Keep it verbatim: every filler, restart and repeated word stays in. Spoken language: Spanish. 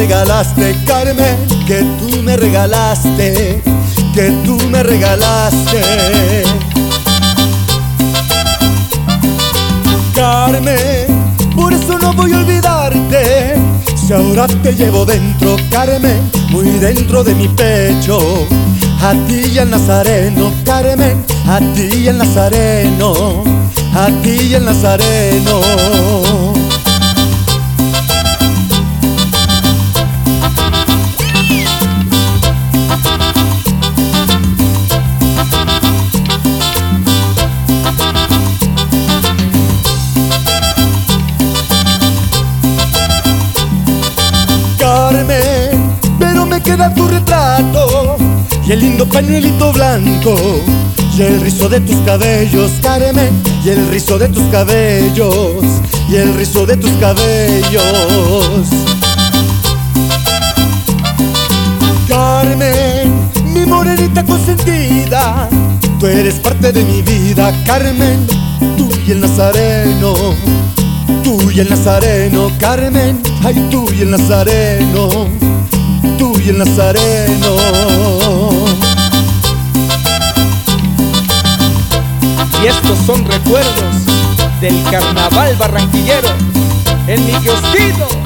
regalaste, Carmen, que tú me regalaste, que tú me regalaste. Carmen, por eso no voy a olvidarte, si ahora te llevo dentro, Carmen, muy dentro de mi pecho. A ti y al Nazareno, Carmen, a ti y al Nazareno, a ti y al Nazareno. Carmen, pero me queda tu retrato y el lindo pañuelito blanco y el rizo de tus cabellos, Carmen, y el rizo de tus cabellos, y el rizo de tus cabellos. Carmen, mi morenita consentida, tú eres parte de mi vida, Carmen, tú y el Nazareno, tú y el Nazareno, Carmen, ay, tú y el Nazareno, tú y el Nazareno. Y estos son recuerdos del carnaval barranquillero en mi kiosquito.